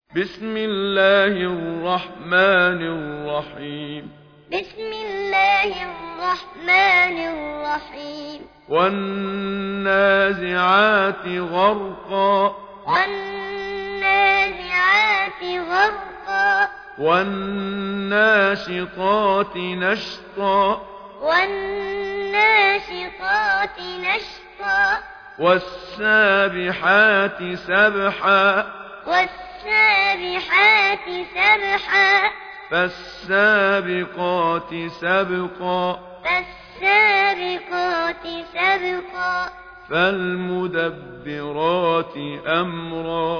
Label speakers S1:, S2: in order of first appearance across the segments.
S1: بسم الله الرحمن الرحيم
S2: بسم الله الرحمن الرحيم
S1: والنازعات غرقا
S2: والنازعات غرقا
S1: والناشطات نشطا
S2: والناشطات نشطا
S1: والسابحات سبحا
S2: والسابحات سبحا
S1: فالسابقات سبقا
S2: فالسابقات سبقا
S1: فالمدبرات أمرا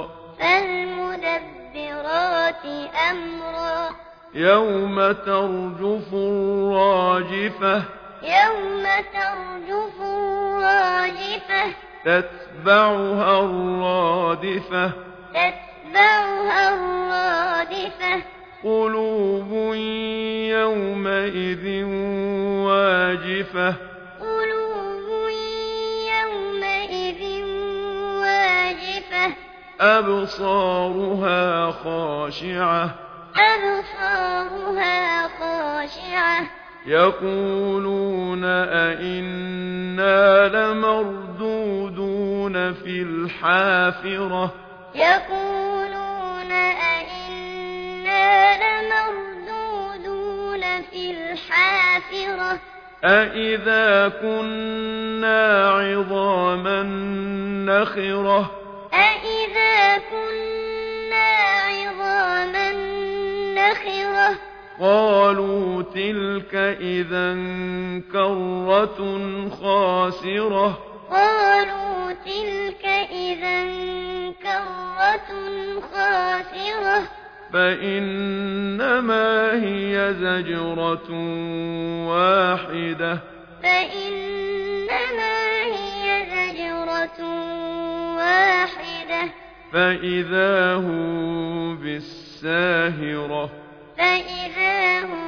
S2: فالمدبرات أمرا
S1: يوم ترجف الراجفة
S2: يوم ترجف الراجفة
S1: تتبعها الرادفة
S2: تتبعها الرادفة
S1: قلوب يومئذ واجفة
S2: قلوب يومئذ واجفة
S1: أبصارها خاشعة
S2: أبصارها خاشعة
S1: يقولون أئنا لمردودون في الحافرة
S2: يقولون أئنا لمردودون في الحافرة
S1: أئذا كنا عظاما نخرة
S2: أئذا كنا عظاما نخرة
S1: قالوا تلك إذا كرة خاسرة
S2: قالوا تلك إذا كرة خاسرة
S1: فإنما هي زجرة واحدة
S2: فإنما هي زجرة واحدة
S1: فإذا هم بالساهرة
S2: فإذا هم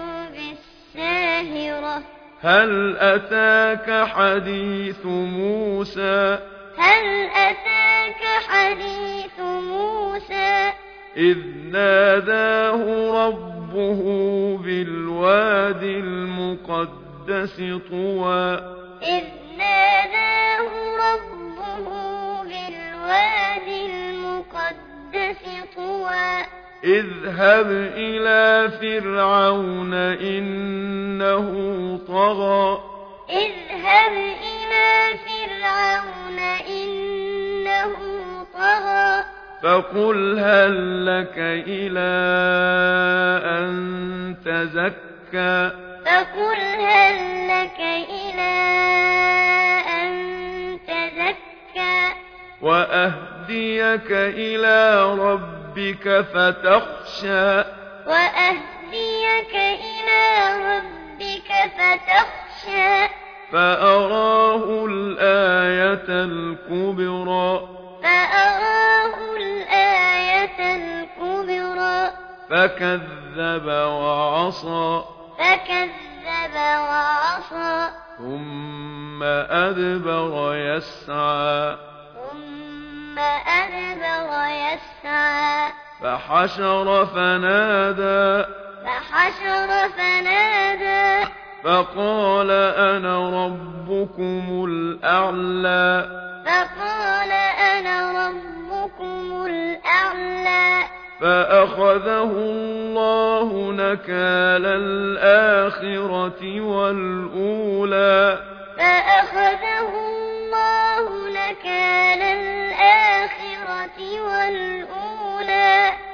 S2: بالساهرة
S1: هل أتاك حديث موسى
S2: هل أتاك حديث موسى
S1: إذ ناداه ربه بالواد المقدس طوى
S2: إذ ناداه ربه بالواد المقدس طوى
S1: اذهب إلى فرعون إنه طغى
S2: اذهب إلى فرعون إنه طغى
S1: فقل هل لك إلى أن تزكى
S2: فقل هل لك إلى أن تزكى
S1: وأهديك إلى ربك فتخشى
S2: وأهديك إلى ربك فتخشى
S1: فأراه الآية الكبرى
S2: فأراه الآية الكبرى
S1: فكذب وعصى
S2: فكذب وعصى
S1: ثم أدبر يسعى
S2: ثم أدبر يسعى
S1: فحشر فنادى
S2: فحشر فنادى
S1: فقال أنا ربكم الأعلى
S2: فقال أنا ربكم الأعلى
S1: فأخذه الله نكال الآخرة والأولى
S2: فأخذه الله نكال الآخرة والأولى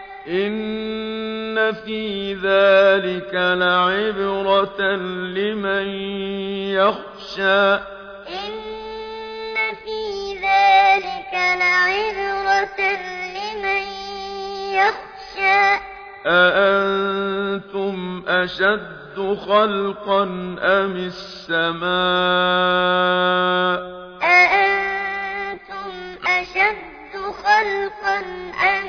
S1: إن في ذلك لعبرة لمن يخشى
S2: إن في ذلك لعبرة لمن يخشى
S1: أأنتم أشد خلقا أم السماء
S2: أأنتم أشد خلقا أم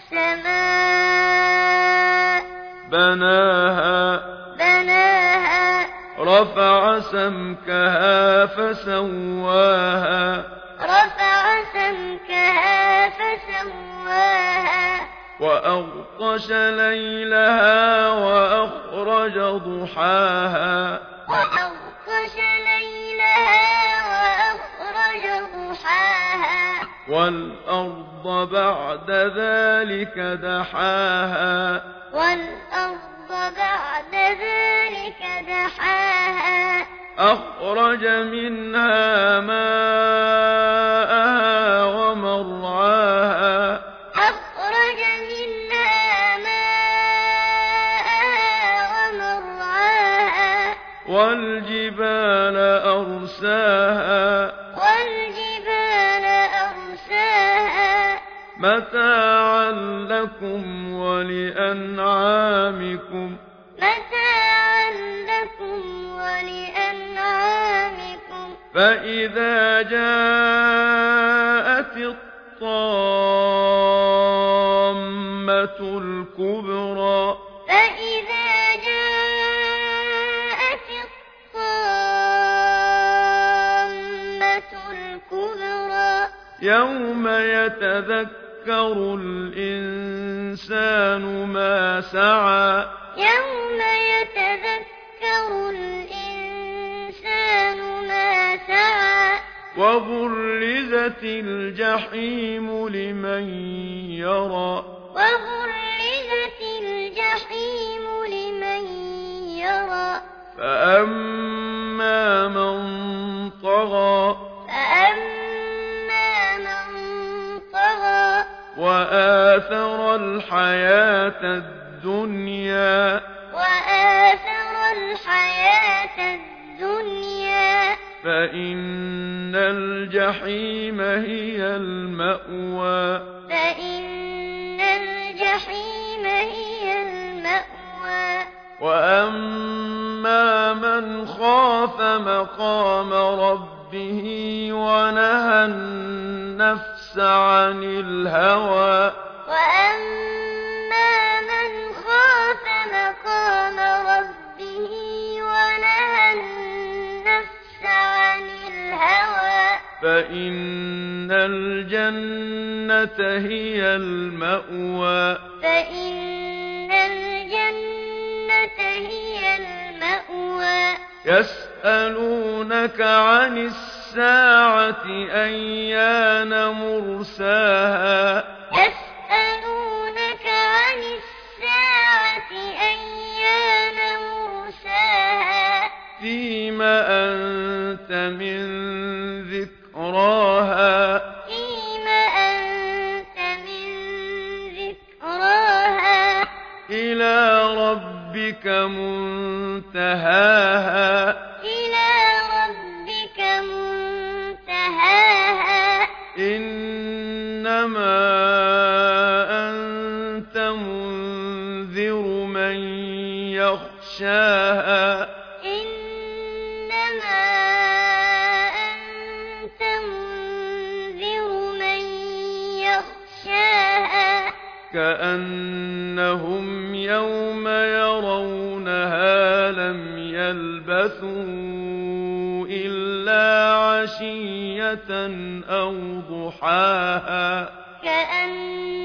S2: السماء
S1: بناها
S2: بناها
S1: رفع سمكها فسواها
S2: رفع سمكها فسواها
S1: وأغطش ليلها وأخرج ضحاها
S2: وأغطش ليلها وأخرج ضحاها
S1: والأرض بعد ذلك دحاها
S2: والأرض بعد ذلك دحاها
S1: أخرج منها ماءها ومرعاها
S2: أخرج منها ماءها ومرعاها
S1: والجبال أرساها
S2: والجبال أرساها
S1: متاعا لكم ولأنعامكم
S2: متاعا لكم ولأنعامكم
S1: فإذا جاءت الطامة الكبرى
S2: فإذا جاءت الطامة الكبرى
S1: يوم يتذكر الإنسان ما سعى
S2: يوم يتذكر الإنسان ما سعى
S1: وبرزت الجحيم لمن يرى
S2: وبرزت الجحيم لمن يرى
S1: فأما من طغى
S2: فأما من طغى
S1: وآثر الحياة الدنيا
S2: وآثر الحياة الدنيا
S1: فإن الجحيم هي المأوى
S2: فإن الجحيم هي المأوى
S1: وأما من خاف مقام ربه ونهى النفس عن الهوى
S2: وأما من خاف مقام ربه ونهى النفس عن الهوى
S1: فإن الجنة هي المأوى
S2: فإن الجنة هي المأوى
S1: يسألونك عن الساعة أيان مرساها
S2: يسألونك عن الساعة أيان مرساها
S1: فيما أنت من ذكراها
S2: فيما أنت من ذكراها
S1: إلى ربك منتهاها
S2: إلى ربك منتهاها
S1: إنما أنت منذر من يخشاها
S2: إنما أنت منذر من يخشاها
S1: كأنهم يوم يرونها لم يلبثوا إلا عشية أو ضحاها
S2: كأن